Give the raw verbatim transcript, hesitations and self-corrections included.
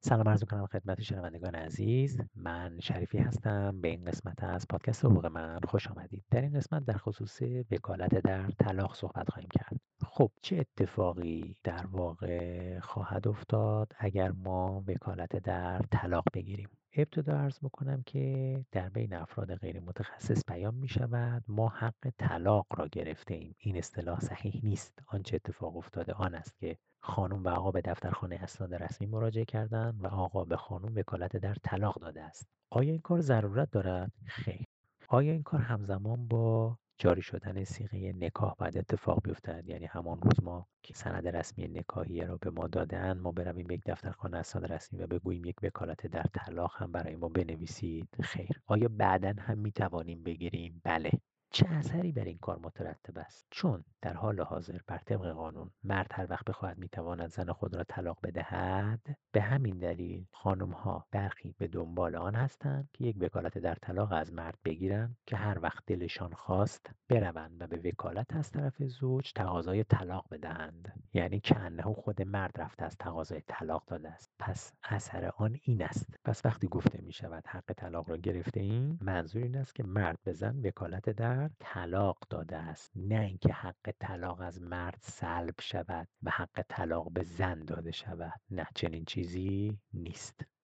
سلام عرض می‌کنم خدمت شنوندگان عزیز. من شریفی هستم. به این قسمت از پادکست حقوق من خوش آمدید. در این قسمت در خصوص وکالت در طلاق صحبت خواهیم کرد. خب چه اتفاقی در واقع خواهد افتاد اگر ما وکالت در طلاق بگیریم؟ ابتدا عرض بکنم که در بین افراد غیر متخصص بیان می شود ما حق طلاق را گرفته ایم. این اصطلاح صحیح نیست. آنچه اتفاق افتاده آن است که خانم و آقا به دفترخانه اسناد رسمی مراجعه کردند و آقا به خانم وکالت در طلاق داده است. آیا این کار ضرورت دارد؟ خیر. آیا این کار همزمان با جاری شدن صیغه نکاح باید اتفاق بیفتد؟ یعنی همان روز ما که سند رسمی نکاحیه را به ما دادن ما برویم یک دفترخانه اسناد رسمی و بگوییم یک وکالت در طلاق هم برای ما بنویسید؟ خیر. آیا بعداً هم می توانیم بگیریم؟ بله. چه اثری بر این کار مترتب است؟ چون در حال حاضر بر طبق قانون مرد هر وقت بخواهد میتواند زن خود را طلاق بدهد. به همین دلیل خانم ها برخی به دنبال آن هستند که یک وکالت در طلاق از مرد بگیرند که هر وقت دلشان خواست بروند و به وکالت از طرف زوج تقاضای طلاق بدهند. یعنی که انه خود مرد رفته از تقاضای طلاق داده است. پس اثر آن این است. پس وقتی گفته می شود حق طلاق را گرفته ایم، منظور این است که مرد به زن وکالت در طلاق داده است، نه اینکه حق طلاق از مرد سلب شود و حق طلاق به زن داده شود. نه، چنین چیزی نیست.